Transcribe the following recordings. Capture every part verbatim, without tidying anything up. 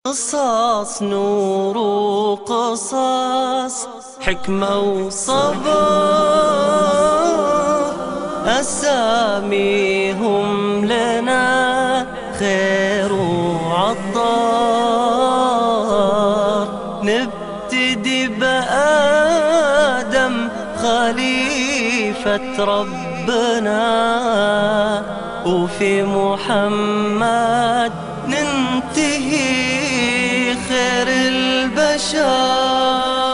قصص نور وقصص حكمة وصبر، أساميهم لنا خير وعطار. نبتدي بآدم خليفة ربنا، وفي محمد ننتهي خير البشر.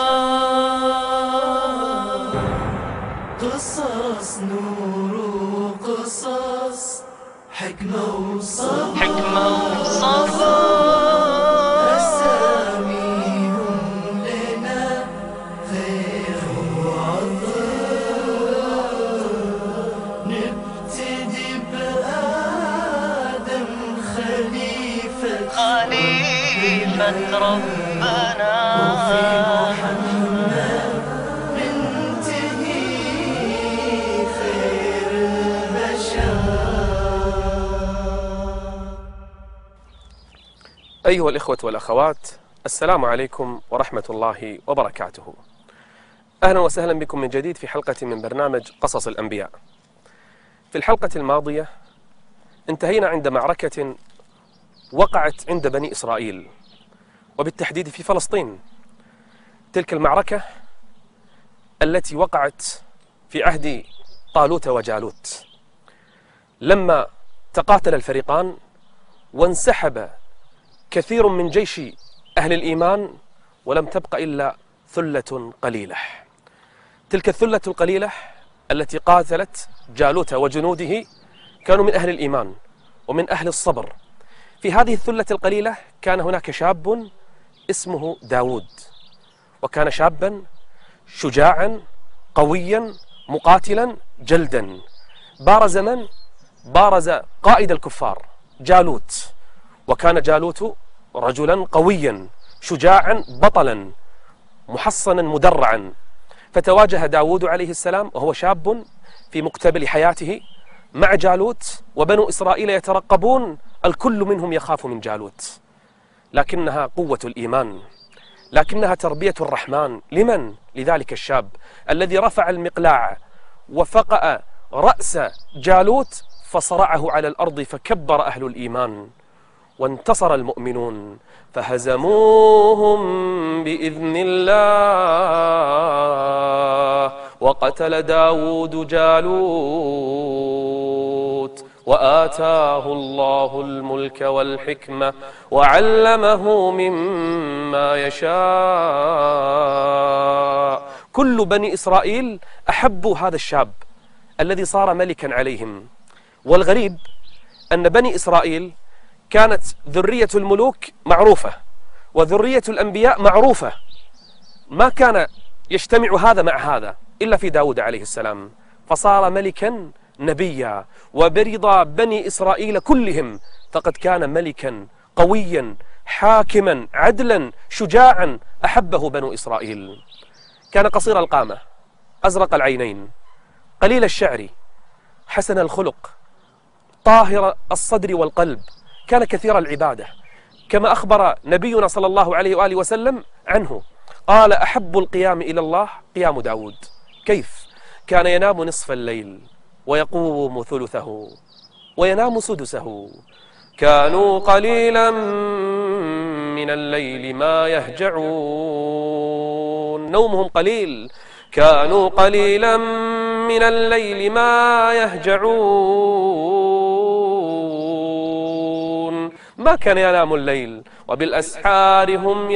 قصص نور وقصص حكمة وصبر، حكمة وصبر، أساميهم لنا خير وعطاء. نبتدي بآدم خليفة خليفة ربنا، وفي محمد ننتهي خير البشر. أيها الإخوة والأخوات، السلام عليكم ورحمة الله وبركاته. أهلا وسهلا بكم من جديد في حلقة من برنامج قصص الأنبياء. في الحلقة الماضية انتهينا عند معركة وقعت عند بني إسرائيل، وبالتحديد في فلسطين. تلك المعركة التي وقعت في عهد طالوت وجالوت، لما تقاتل الفريقان وانسحب كثير من جيش أهل الإيمان، ولم تبق إلا ثلة قليلة. تلك الثلة القليلة التي قاتلت جالوت وجنوده كانوا من أهل الإيمان ومن أهل الصبر. في هذه الثلة القليلة كان هناك شاب اسمه داود، وكان شابا شجاعا قويا مقاتلا جلدا. بارز من؟ بارز قائد الكفار جالوت، وكان جالوت رجلا قويا شجاعا بطلا محصنا مدرعا. فتواجه داود عليه السلام وهو شاب في مقتبل حياته مع جالوت، وبنو إسرائيل يترقبون، الكل منهم يخاف من جالوت. لكنها قوة الإيمان، لكنها تربية الرحمن. لمن؟ لذلك الشاب الذي رفع المقلاع وفقأ رأس جالوت فصرعه على الأرض، فكبر أهل الإيمان وانتصر المؤمنون، فهزموهم بإذن الله. وقتل داود جالوت، وآتاه الله الملك والحكمة، وعلمه مما يشاء. كل بني إسرائيل أحبوا هذا الشاب الذي صار ملكا عليهم. والغريب أن بني إسرائيل كانت ذرية الملوك معروفة وذرية الأنبياء معروفة، ما كان يجتمع هذا مع هذا إلا في داود عليه السلام، فصار ملكا نبيا. وبرضا بني إسرائيل كلهم، فقد كان ملكا قويا حاكما عدلا شجاعا أحبه بنو إسرائيل. كان قصير القامة، أزرق العينين، قليل الشعر، حسن الخلق، طاهر الصدر والقلب، كان كثير العبادة، كما أخبر نبينا صلى الله عليه وآله وسلم عنه، قال: أحب القيام إلى الله قيام داود. كيف؟ كان ينام نصف الليل ويقوم ثلثه وينام سدسه. كانوا قليلا من الليل ما يهجعون، نومهم قليل. كانوا قليلا من الليل ما يهجعون، ما كان ينام الليل، وبالأسحار هم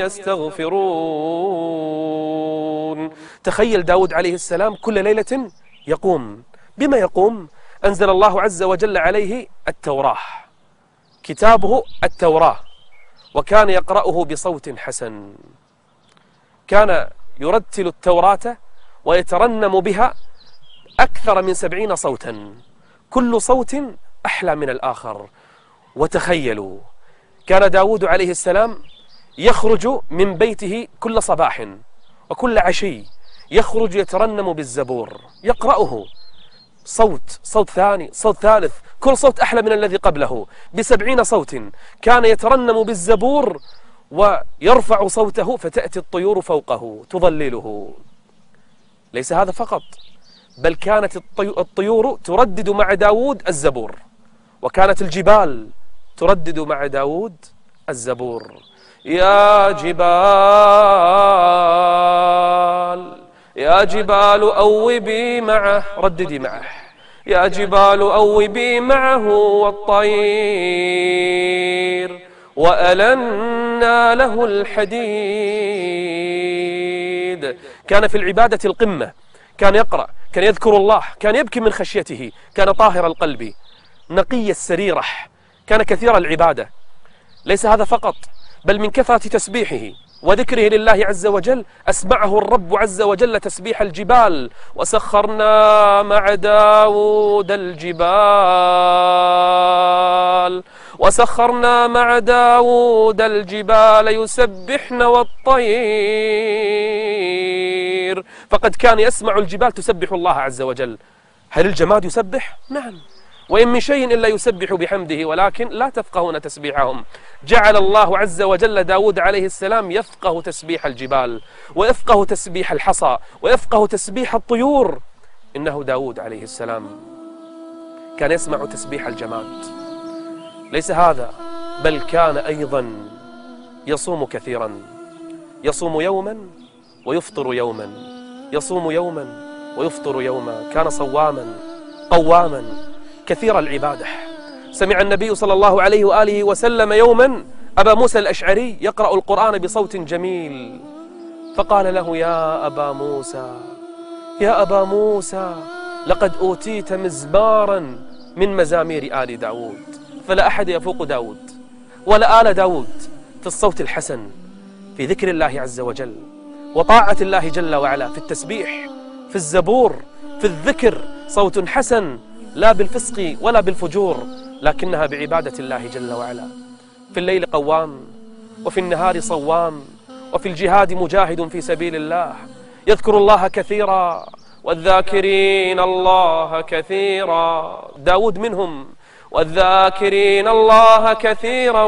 يستغفرون. تخيل داود عليه السلام كل ليلة يقوم. بما يقوم؟ أنزل الله عز وجل عليه التوراة، كتابه التوراة، وكان يقرأه بصوت حسن. كان يرتل التوراة ويترنم بها أكثر من سبعين صوتا، كل صوت أحلى من الآخر. وتخيلوا، كان داود عليه السلام يخرج من بيته كل صباح وكل عشي، يخرج يترنم بالزبور، يقرأه صوت صوت ثاني صوت ثالث، كل صوت أحلى من الذي قبله بسبعين صوت. كان يترنم بالزبور ويرفع صوته فتأتي الطيور فوقه تظلله. ليس هذا فقط، بل كانت الطيور تردد مع داود الزبور، وكانت الجبال تردد مع داود الزبور. يا جبال يا جبال أوبي معه، رددي معه. يا جبال أوبي معه والطير وألنا له الحديد. كان في العبادة القمة، كان يقرأ، كان يذكر الله، كان يبكي من خشيته، كان طاهر القلب نقي السريرة، كان كثير العبادة. ليس هذا فقط، بل من كثرة تسبيحه وذكره لله عز وجل أسمعه الرب عز وجل تسبيح الجبال. وسخرنا مع داود الجبال وسخرنا مع داود الجبال يسبحن والطير. فقد كان يسمع الجبال تسبح الله عز وجل. هل الجماد يسبح؟ نعم، وإن من شيء إلا يسبح بحمده ولكن لا تفقهون تسبيحهم. جعل الله عز وجل داود عليه السلام يفقه تسبيح الجبال، ويفقه تسبيح الحصى، ويفقه تسبيح الطيور. إنه داود عليه السلام كان يسمع تسبيح الجماد. ليس هذا، بل كان أيضا يصوم كثيرا، يصوم يوما ويفطر يوما، يصوم يوما ويفطر يوما. كان صواما قواما كثير العبادة. سمع النبي صلى الله عليه وآله وسلم يوما أبا موسى الأشعري يقرأ القرآن بصوت جميل، فقال له: يا أبا موسى يا أبا موسى لقد أوتيت مزمارا من مزامير آل داود. فلا أحد يفوق داود ولا آل داود في الصوت الحسن، في ذكر الله عز وجل وطاعة الله جل وعلا، في التسبيح، في الزبور، في الذكر. صوت حسن لا بالفسق ولا بالفجور، لكنها بعبادة الله جل وعلا. في الليل قوام، وفي النهار صوام، وفي الجهاد مجاهد في سبيل الله، يذكر الله كثيرا والذاكرين الله كثيرا. داود منهم. والذاكرين الله كثيرا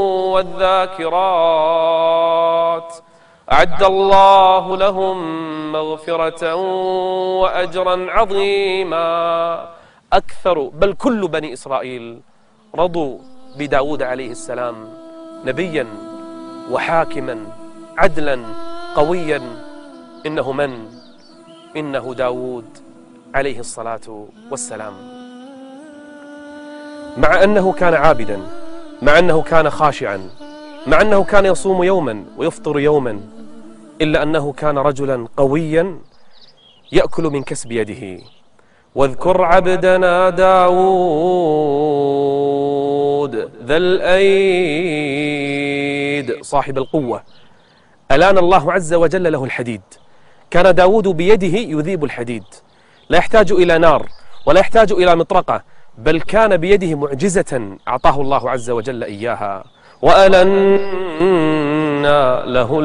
والذاكرات أعد الله لهم مغفرة وأجرا عظيما. أكثر بل كل بني إسرائيل رضوا بداود عليه السلام نبيا وحاكما عدلا قويا. إنه من؟ إنه داود عليه الصلاة والسلام. مع أنه كان عابدا، مع أنه كان خاشعا، مع أنه كان يصوم يوما ويفطر يوما، إلا أنه كان رجلا قويا يأكل من كسب يده. واذكر عبدنا داود ذا الأيد صاحب القوة، ألان الله عز وجل له الحديد. كان داود بيده يذيب الحديد، لا يحتاج إلى نار ولا يحتاج إلى مطرقة، بل كان بيده معجزة أعطاه الله عز وجل إياها. وألنا له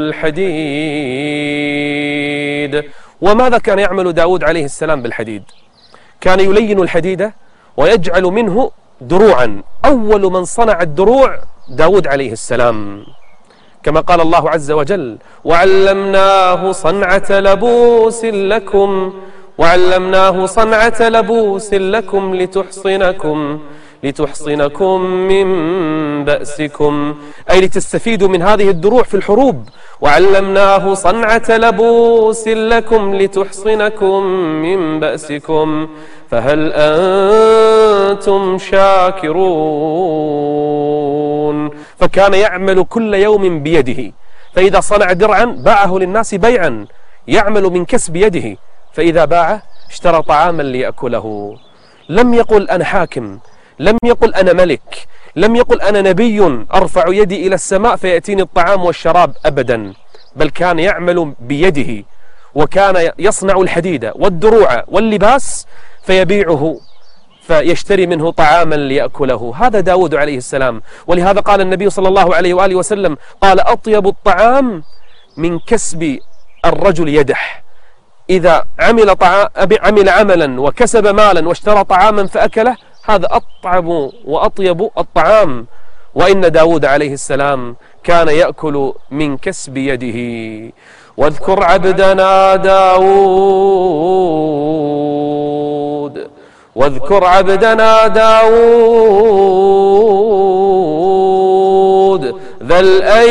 الحديد. وماذا كان يعمل داود عليه السلام بالحديد؟ كان يلين الحديد ويجعل منه دروعا. أول من صنع الدروع داود عليه السلام، كما قال الله عز وجل: وعلمناه صنعة لبوس لكم وعلمناه صنعة لبوس لكم لتحصنكم لتحصنكم من بأسكم، أي لتستفيدوا من هذه الدروع في الحروب. وعلمناه صنعة لبوس لكم لتحصنكم من بأسكم فهل أنتم شاكرون. فكان يعمل كل يوم بيده، فإذا صنع درعا باعه للناس بيعا، يعمل من كسب يده، فإذا باعه اشترى طعاما ليأكله. لم يقل أنا حاكم، لم يقل أنا ملك، لم يقل أنا نبي أرفع يدي إلى السماء فيأتيني الطعام والشراب، أبدا، بل كان يعمل بيده، وكان يصنع الحديد والدروع واللباس فيبيعه فيشتري منه طعاما ليأكله. هذا داود عليه السلام. ولهذا قال النبي صلى الله عليه وآله وسلم: قال أطيب الطعام من كسب الرجل يده. إذا عمل, طعام عمل عملا وكسب مالا واشترى طعاما فأكله، هذا أطعب وأطيب الطعام. وإن داود عليه السلام كان يأكل من كسب يده. واذكر عبدنا داود واذكر عبدنا داود ذا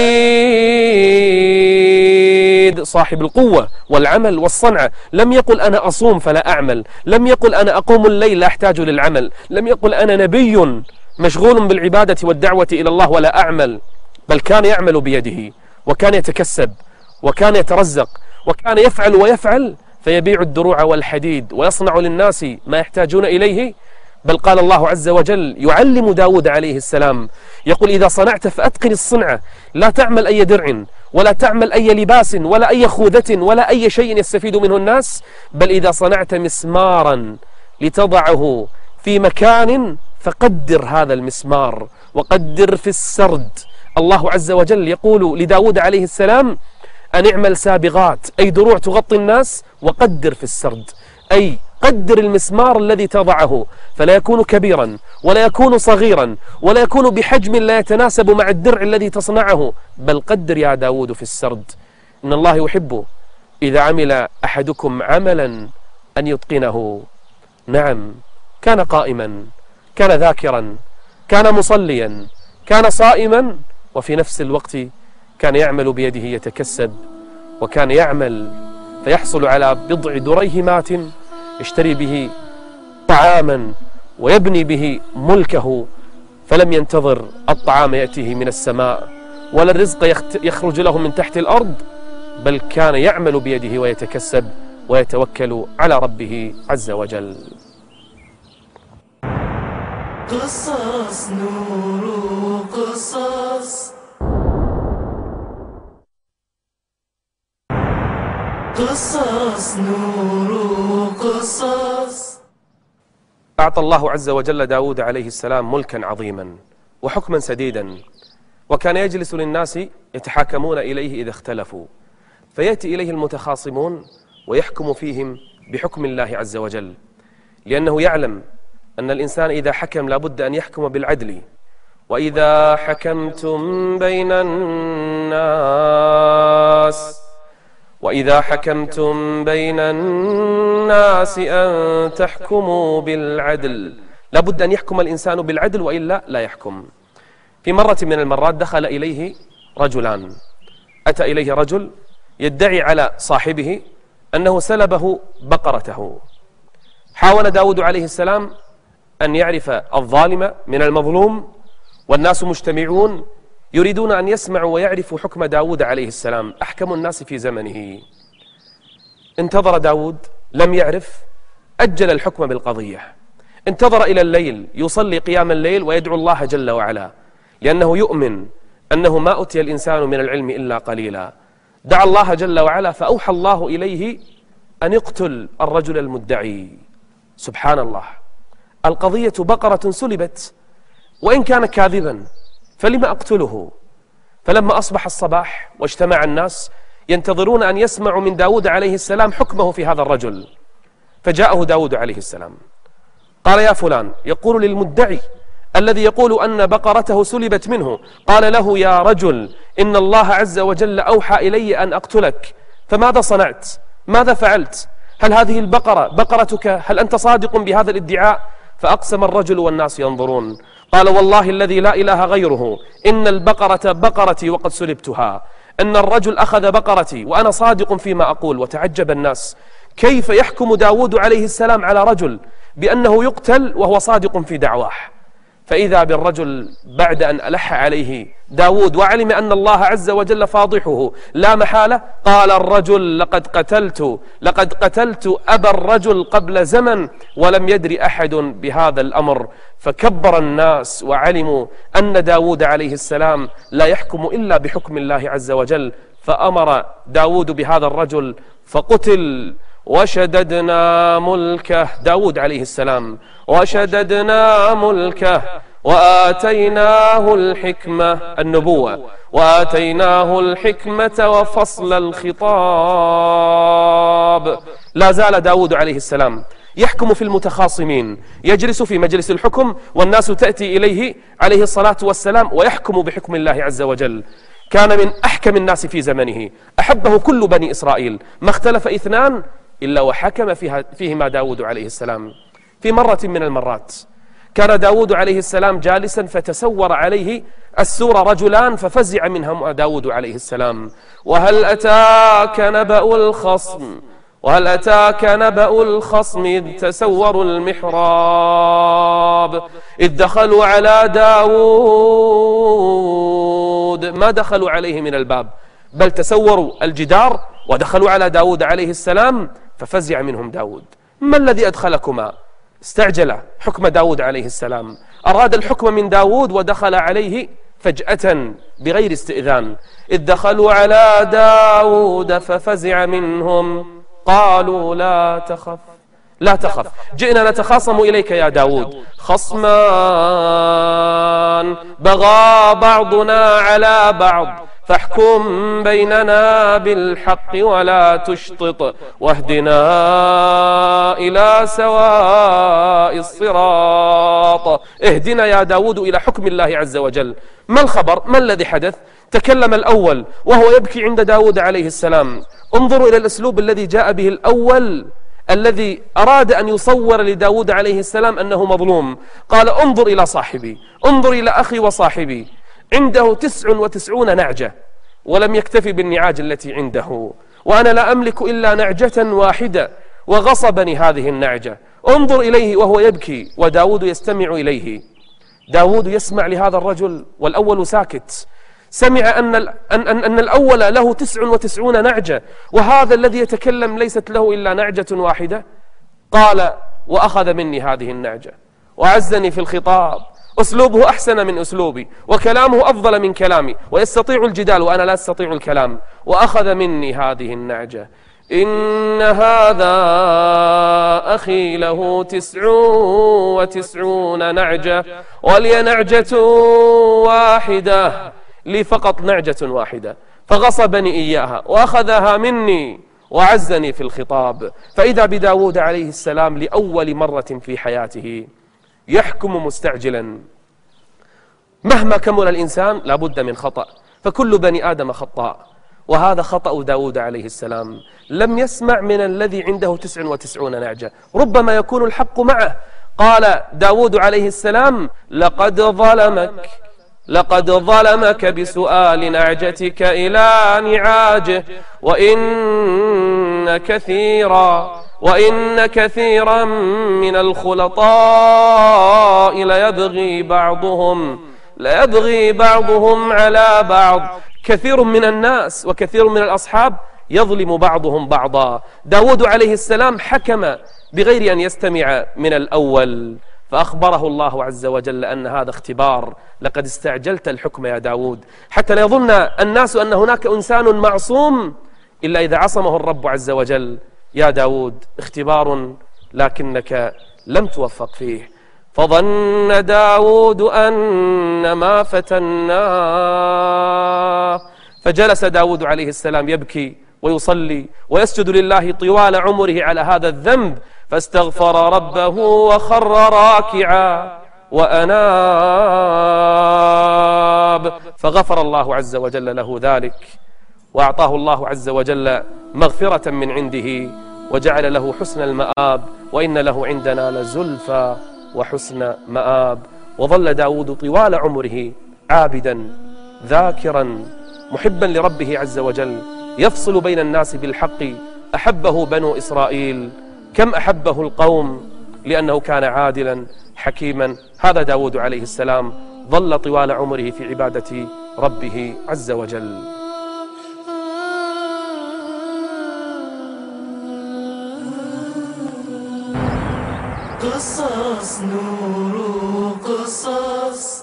الأيد صاحب القوة والعمل والصنعة. لم يقل أنا أصوم فلا أعمل، لم يقل أنا أقوم الليل لا أحتاج للعمل، لم يقل أنا نبي مشغول بالعبادة والدعوة إلى الله ولا أعمل، بل كان يعمل بيده وكان يتكسب وكان يترزق وكان يفعل ويفعل، فيبيع الدروع والحديد ويصنع للناس ما يحتاجون إليه. بل قال الله عز وجل يعلم داود عليه السلام، يقول إذا صنعت فأتقن الصنعة، لا تعمل أي درع ولا تعمل أي لباس ولا أي خوذة ولا أي شيء يستفيد منه الناس، بل إذا صنعت مسمارا لتضعه في مكان فقدر هذا المسمار وقدر في السرد. الله عز وجل يقول لداود عليه السلام أن اعمل سابغات، أي دروع تغطي الناس، وقدر في السرد، أي قدر المسمار الذي تضعه فلا يكون كبيرا ولا يكون صغيرا ولا يكون بحجم لا يتناسب مع الدرع الذي تصنعه، بل قدر يا داود في السرد. إن الله يحب إذا عمل أحدكم عملا أن يتقنه. نعم، كان قائما، كان ذاكرا، كان مصليا، كان صائما، وفي نفس الوقت كان يعمل بيده يتكسب، وكان يعمل فيحصل على بضع دريهمات يشتري به طعاما ويبني به ملكه، فلم ينتظر الطعام يأتيه من السماء ولا الرزق يخرج له من تحت الأرض، بل كان يعمل بيده ويتكسب ويتوكل على ربه عز وجل. قصص نور قصص قصص نور قصص. أعطى الله عز وجل داود عليه السلام ملكا عظيما وحكما سديدا، وكان يجلس للناس يتحاكمون إليه إذا اختلفوا، فيأتي إليه المتخاصمون ويحكم فيهم بحكم الله عز وجل، لأنه يعلم أن الإنسان إذا حكم لابد أن يحكم بالعدل. وإذا حكمتم بين الناس وإذا حكمتم بين الناس أن تحكموا بالعدل، لابد أن يحكم الإنسان بالعدل وإلا لا يحكم. في مرة من المرات دخل إليه رجلان، أتى إليه رجل يدعي على صاحبه أنه سلبه بقرته. حاول داود عليه السلام أن يعرف الظالم من المظلوم، والناس مجتمعون يريدون أن يسمعوا ويعرفوا حكم داود عليه السلام، أحكم الناس في زمنه. انتظر داود لم يعرف، أجل الحكم بالقضية، انتظر إلى الليل يصلي قيام الليل ويدعو الله جل وعلا، لأنه يؤمن أنه ما أتي الإنسان من العلم إلا قليلا. دعا الله جل وعلا فأوحى الله إليه أن يقتل الرجل المدعي. سبحان الله، القضية بقرة سلبت، وإن كان كاذبا فلما أقتله؟ فلما أصبح الصباح واجتمع الناس ينتظرون أن يسمعوا من داود عليه السلام حكمه في هذا الرجل، فجاءه داود عليه السلام قال يا فلان، يقول للمدعي الذي يقول أن بقرته سلبت منه، قال له يا رجل إن الله عز وجل أوحى إلي أن أقتلك، فماذا صنعت؟ ماذا فعلت؟ هل هذه البقرة بقرتك؟ هل أنت صادق بهذا الادعاء؟ فأقسم الرجل والناس ينظرون، قال والله الذي لا إله غيره إن البقرة بقرتي وقد سلبتها، أن الرجل أخذ بقرتي وأنا صادق فيما أقول. وتعجب الناس كيف يحكم داود عليه السلام على رجل بأنه يقتل وهو صادق في دعواه. فإذا بالرجل بعد أن ألح عليه داود وعلم أن الله عز وجل فاضحه لا محالة، قال الرجل لقد قتلت لقد قتلت أبا الرجل قبل زمن ولم يدري أحد بهذا الأمر. فكبر الناس وعلموا أن داود عليه السلام لا يحكم إلا بحكم الله عز وجل، فأمر داود بهذا الرجل فقتل. وشددنا ملكه، داود عليه السلام، وشددنا ملكه وآتيناه الحكمة، النبوة، وآتيناه الحكمة وفصل الخطاب. لا زال داود عليه السلام يحكم في المتخاصمين، يجلس في مجلس الحكم والناس تأتي إليه عليه الصلاة والسلام ويحكم بحكم الله عز وجل. كان من أحكم الناس في زمنه، أحبه كل بني إسرائيل، ما اختلف اثنان إلا وحكم فيها فيهما داود عليه السلام. في مرة من المرات كان داود عليه السلام جالسا فتسور عليه السور رجلان ففزع منهم داود عليه السلام. وهل أتاك نبأ الخصم وهل أتاك نبأ الخصم إذ تسوروا المحراب إذ دخلوا على داود، ما دخلوا عليه من الباب بل تسوروا الجدار ودخلوا على داود عليه السلام ففزع منهم داود. ما الذي أدخلكما؟ استعجل حكم داود عليه السلام، أراد الحكم من داود ودخل عليه فجأة بغير استئذان. إذ دخلوا على داود ففزع منهم قالوا لا تخف لا تخف جئنا نتخاصم إليك يا داود، خصمان بغى بعضنا على بعض فاحكم بيننا بالحق ولا تشطط واهدنا إلى سواء الصراط. اهدنا يا داود إلى حكم الله عز وجل. ما الخبر؟ ما الذي حدث؟ تكلم الأول وهو يبكي عند داود عليه السلام. انظروا إلى الأسلوب الذي جاء به الأول الذي أراد أن يصور لداود عليه السلام أنه مظلوم. قال انظر إلى صاحبي، انظر إلى أخي وصاحبي، عنده تسع وتسعون نعجة ولم يكتفي بالنعاج التي عنده، وأنا لا أملك إلا نعجة واحدة وغصبني هذه النعجة. انظر إليه وهو يبكي وداود يستمع إليه. داود يسمع لهذا الرجل والأول ساكت، سمع أن, أن, أن, أن الأول له تسع وتسعون نعجة وهذا الذي يتكلم ليست له إلا نعجة واحدة. قال وأخذ مني هذه النعجة وعزني في الخطاب، أسلوبه أحسن من أسلوبي وكلامه أفضل من كلامي ويستطيع الجدال وأنا لا أستطيع الكلام، وأخذ مني هذه النعجة. إن هذا أخي له تسع وتسعون نعجة ولي نعجة واحدة، لي فقط نعجة واحدة فغصبني إياها وأخذها مني وعزني في الخطاب. فإذا بداود عليه السلام لأول مرة في حياته يحكم مستعجلا. مهما كمل الإنسان لابد من خطأ، فكل بني آدم خطاء، وهذا خطأ داود عليه السلام. لم يسمع من الذي عنده تسع وتسعون نعجة، ربما يكون الحق معه. قال داود عليه السلام لقد ظلمك لقد ظلمك بسؤال نعجتك إلى نعاجه وإن كثيرا وإن كثيرا من الخلطاء ليبغي بعضهم ليبغي بعضهم على بعض. كثير من الناس وكثير من الأصحاب يظلم بعضهم بعضا. داود عليه السلام حكم بغير أن يستمع من الأول، فأخبره الله عز وجل أن هذا اختبار، لقد استعجلت الحكم يا داود، حتى لا يظن الناس أن هناك إنسان معصوم إلا إذا عصمه الرب عز وجل. يا داود اختبار لكنك لم توفق فيه. فظن داود أن ما فتناه، فجلس داود عليه السلام يبكي ويصلي ويسجد لله طوال عمره على هذا الذنب، فاستغفر ربه وخر راكعا وأناب، فغفر الله عز وجل له ذلك وأعطاه الله عز وجل مغفرة من عنده وجعل له حسن المآب، وإن له عندنا لزلفى وحسن مآب. وظل داود طوال عمره عابدا ذاكرا محبا لربه عز وجل، يفصل بين الناس بالحق. أحبه بنو إسرائيل كم أحبه القوم لأنه كان عادلا حكيما. هذا داود عليه السلام ظل طوال عمره في عبادة ربه عز وجل. قصص نور قصص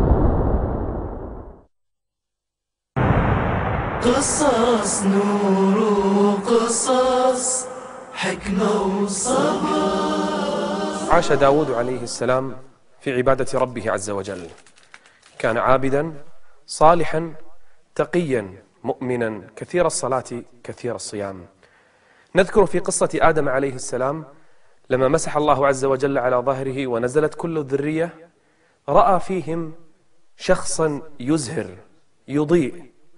قصص نور قصص حكمة وصبر. عاش داود عليه السلام في عبادة ربه عز وجل، كان عابدا صالحا تقيا مؤمنا كثير الصلاة كثير الصيام. نذكر في قصة آدم عليه السلام لما مسح الله عز وجل على ظهره ونزلت كل الذرية، رأى فيهم شخصا يزهر يضيء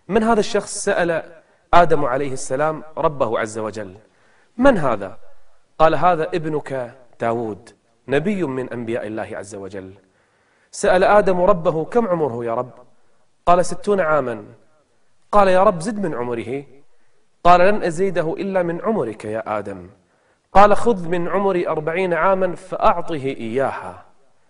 من هذا الشخص؟ سأل آدم عليه السلام ربه عز وجل: من هذا؟ قال: هذا ابنك داود، نبي من أنبياء الله عز وجل. سأل آدم ربه: كم عمره يا رب؟ قال: ستون عاما. قال: يا رب زد من عمره. قال: لن أزيده إلا من عمرك يا آدم. قال: خذ من عمري أربعين عاما فأعطه إياها.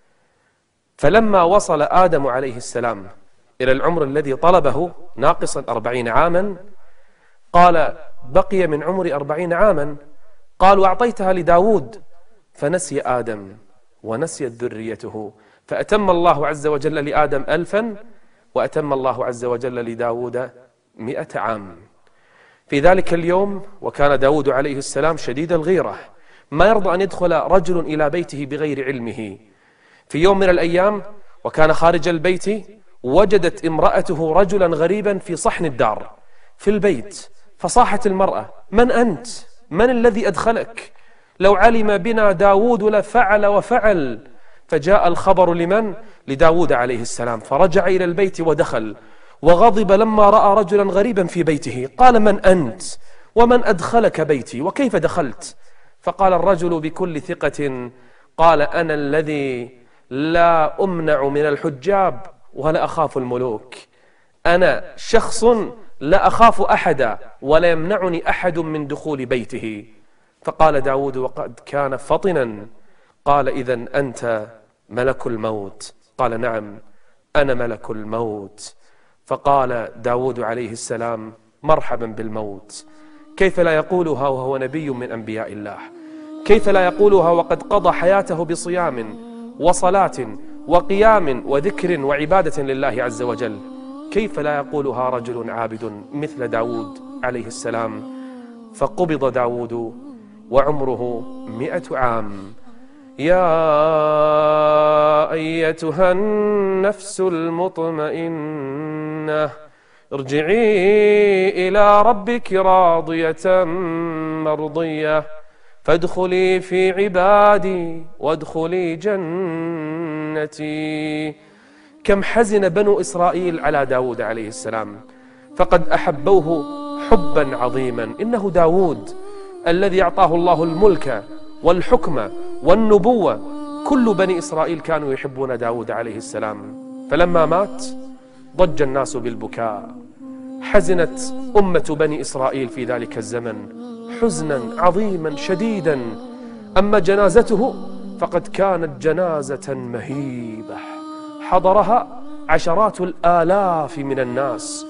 فلما وصل آدم عليه السلام إلى العمر الذي طلبه ناقصا أربعين عاما، قال: بقي من عمري أربعين عاما. قال: وأعطيتها لداود. فنسي آدم ونسيت ذريته، فأتم الله عز وجل لآدم ألفا، وأتم الله عز وجل لداود مئة عام. في ذلك اليوم وكان داود عليه السلام شديد الغيرة، ما يرضى أن يدخل رجل إلى بيته بغير علمه. في يوم من الأيام وكان خارج البيت، وجدت امرأته رجلا غريبا في صحن الدار في البيت، فصاحت المرأة: من أنت؟ من الذي أدخلك؟ لو علم بنا داود لفعل وفعل. فجاء الخبر لمن؟ لداود عليه السلام، فرجع إلى البيت ودخل، وغضب لما رأى رجلا غريبا في بيته. قال: من أنت؟ ومن أدخلك بيتي؟ وكيف دخلت؟ فقال الرجل بكل ثقة: قال: أنا الذي لا أمنع من الحجاب ولا أخاف الملوك. أنا شخص لا أخاف أحدا ولا يمنعني أحد من دخول بيته. فقال داود وقد كان فطنا: قال: إذن أنت ملك الموت؟ قال: نعم أنا ملك الموت. فقال داود عليه السلام: مرحبا بالموت. كيف لا يقولها وهو نبي من أنبياء الله؟ كيف لا يقولها وقد قضى حياته بصيام وصلاة وقيام وذكر وعبادة لله عز وجل؟ كيف لا يقولها رجل عابد مثل داود عليه السلام؟ فقبض داود وعمره مئة عام. يا أيتها النفس المطمئنة ارجعي إلى ربك راضية مرضية فادخلي في عبادي وادخلي جنتي. كم حزن بنو إسرائيل على داود عليه السلام، فقد أحبوه حبا عظيما. إنه داود الذي أعطاه الله الملك والحكم والنبوة. كل بني إسرائيل كانوا يحبون داود عليه السلام. فلما مات ضج الناس بالبكاء. حزنت أمة بني إسرائيل في ذلك الزمن حزنا عظيما شديدا. أما جنازته فقد كانت جنازة مهيبة، حضرها عشرات الآلاف من الناس.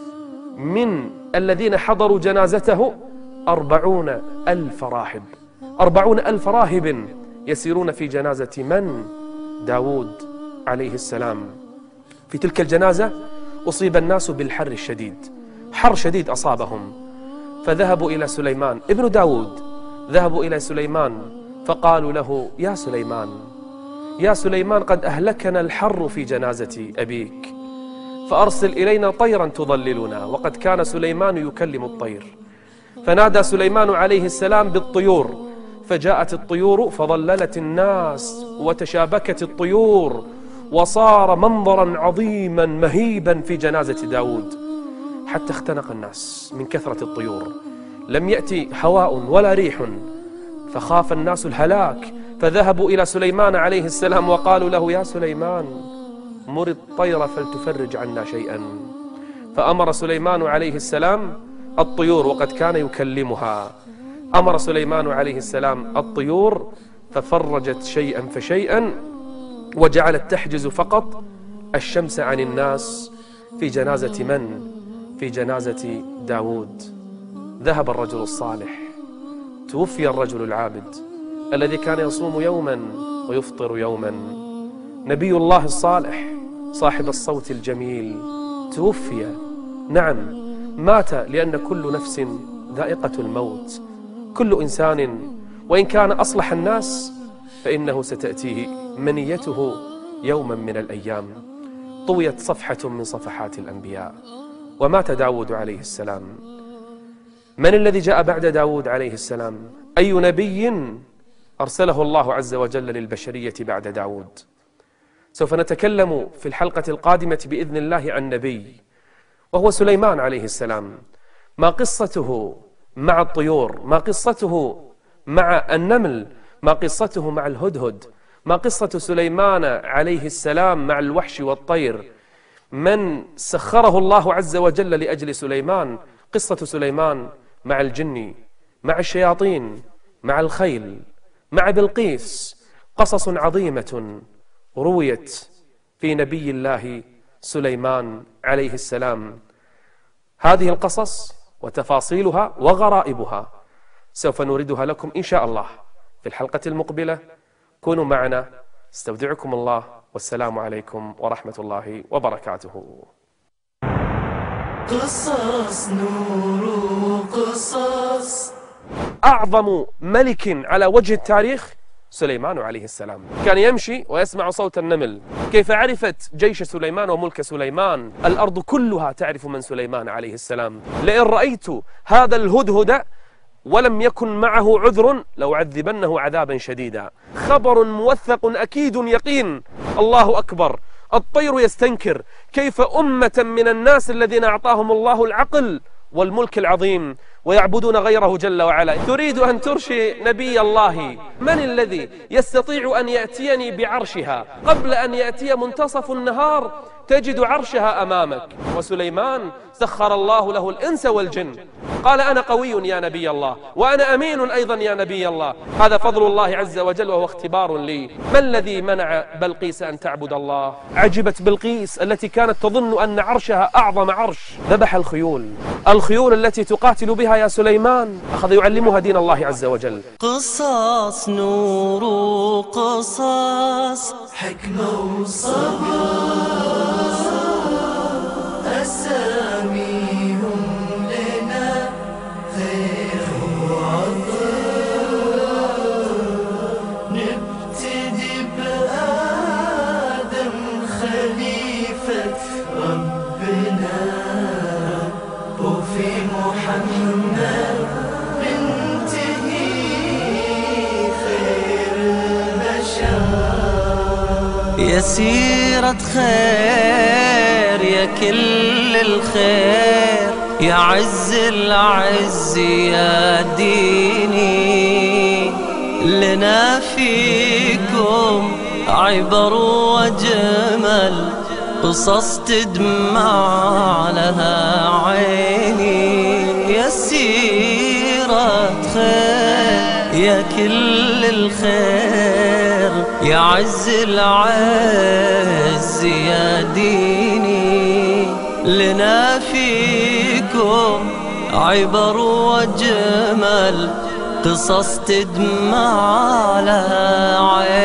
من الذين حضروا جنازته أربعون ألف راهب، أربعون ألف راهب يسيرون في جنازة من؟ داود عليه السلام. في تلك الجنازة أصيب الناس بالحر الشديد، حر شديد أصابهم، فذهبوا إلى سليمان ابن داود، ذهبوا إلى سليمان فقالوا له: يا سليمان يا سليمان قد أهلكنا الحر في جنازة أبيك، فأرسل إلينا طيرا تظللنا. وقد كان سليمان يكلم الطير، فنادى سليمان عليه السلام بالطيور، فجاءت الطيور فظللت الناس وتشابكت الطيور، وصار منظرا عظيما مهيبا في جنازة داود، حتى اختنق الناس من كثرة الطيور. لم يأتي هواء ولا ريح، فخاف الناس الهلاك، فذهبوا إلى سليمان عليه السلام وقالوا له: يا سليمان مر الطير فلتفرج عنا شيئا. فأمر سليمان عليه السلام الطيور، وقد كان يكلمها، أمر سليمان عليه السلام الطيور ففرجت شيئا فشيئا، وجعلت تحجز فقط الشمس عن الناس في جنازة من؟ في جنازة داود. ذهب الرجل الصالح، توفي الرجل العابد الذي كان يصوم يوما ويفطر يوما. نبي الله الصالح صاحب الصوت الجميل توفي. نعم مات، لأن كل نفس ذائقة الموت. كل إنسان وإن كان أصلح الناس فإنه ستأتيه منيته يوما من الأيام. طويت صفحة من صفحات الأنبياء ومات داود عليه السلام. من الذي جاء بعد داود عليه السلام؟ أي نبي أرسله الله عز وجل للبشرية بعد داود؟ سوف نتكلم في الحلقة القادمة بإذن الله عن نبي، وهو سليمان عليه السلام. ما قصته مع الطيور، ما قصته مع النمل، ما قصته مع الهدهد، ما قصة سليمان عليه السلام مع الوحش والطير. من سخره الله عز وجل لأجل سليمان؟ قصة سليمان مع الجن، مع الشياطين، مع الخيل، مع بلقيس. قصص عظيمة رويت في نبي الله سليمان عليه السلام. هذه القصص وتفاصيلها وغرائبها سوف نوردها لكم إن شاء الله في الحلقة المقبلة. كونوا معنا، استودعكم الله، والسلام عليكم ورحمة الله وبركاته. قصص نور قصص. أعظم ملك على وجه التاريخ سليمان عليه السلام. كان يمشي ويسمع صوت النمل. كيف عرفت جيش سليمان وملك سليمان؟ الأرض كلها تعرف من سليمان عليه السلام. لئن رأيت هذا الهدهد ولم يكن معه عذر لأعذبنه عذابا شديدا. خبر موثق أكيد يقين. الله أكبر. الطير يستنكر. كيف أمة من الناس الذين أعطاهم الله العقل والملك العظيم ويعبدون غيره جل وعلا تريد أن ترشي نبي الله؟ من الذي يستطيع أن يأتيني بعرشها قبل أن يأتي منتصف النهار تجد عرشها أمامك؟ وسليمان سخر الله له الإنس والجن. قال أنا قوي يا نبي الله، وأنا أمين أيضا يا نبي الله. هذا فضل الله عز وجل وهو اختبار لي. ما الذي منع بلقيس أن تعبد الله؟ عجبت بلقيس التي كانت تظن أن عرشها أعظم عرش. ذبح الخيول، الخيول التي تقاتل بها يا سليمان أخذ يعلمها دين الله عز وجل. قصص نور قصص، حكمة وصبر، أساميهم لنا خير وعطر. نبتدي بآدم خليفة ربنا، وفي محمد ننتهي خير البشر. يا سيرة خير يا كل الخير، يا عز العز يا ديني. لنا فيكم عبر وجمل، قصص تدمع لها عيني. يا سيرة خير يا كل الخير، يا عز العز يا ديني. لنا فيكم عبر وجمل، قصص تدمع لها عيني.